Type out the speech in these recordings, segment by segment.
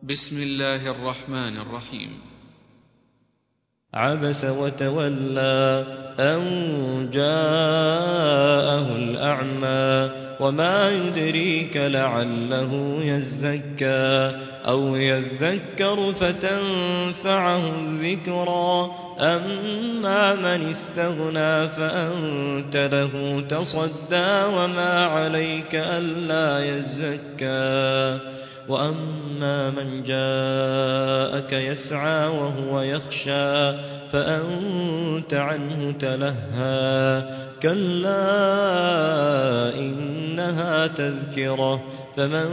بسم الله الرحمن الرحيم. عبس وتولى أن جاءه الأعمى وما يدريك لعله يزكى أو يذكر فتنفعه الذكرى أما من استغنى فأنت له تصدى وما عليك ألا يزكى وأما من جاءك يسعى وهو يخشى فأنت عنه تلهى كلا إنها تذكرة فمن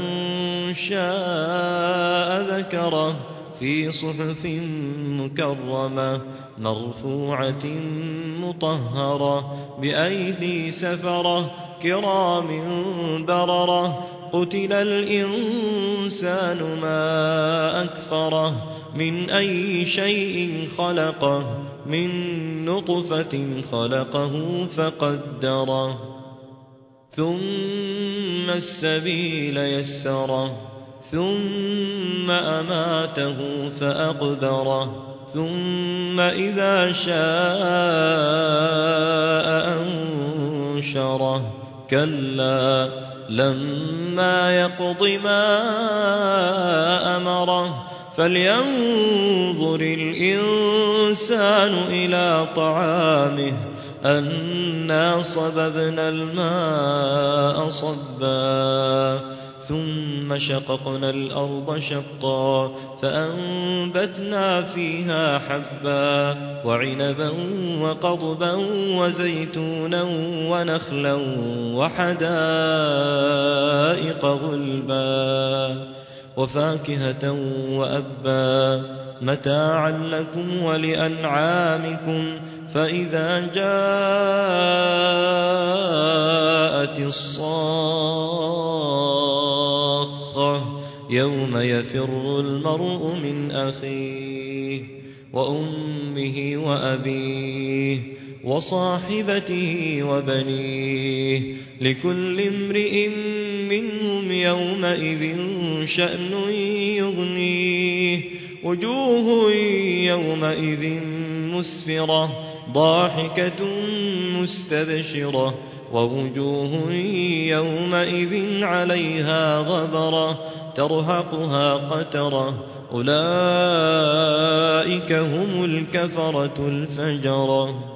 شاء ذكره في صحف مكرمة مرفوعة مطهرة بأيدي سفرة كرام بررة قتل الإنسان ما أكفره من أي شيء خلقه من نطفة خلقه فقدره ثم السبيل يسره ثم أماته فأقبره ثم إذا شاء أنشره كلا لما يقض ما أمره فلينظر الإنسان إلى طعامه أنا صببنا الماء صبا ثم شققنا الأرض شقا فأنبتنا فيها حبا وعنبا وقضبا وزيتونا ونخلا وحدائق غلبا وفاكهة وأبا متاعا لكم ولأنعامكم فإذا جاءت الصاخة يوم يفر المرء من أخيه وأمه وأبيه وصاحبته وبنيه لكل امرئ منهم يومئذ شأن يغنيه وجوه يومئذ مسفرة ضاحكة مستبشرة ووجوه يومئذ عليها غبرة ترهقها قترة أولئك هم الكفرة الفجرة.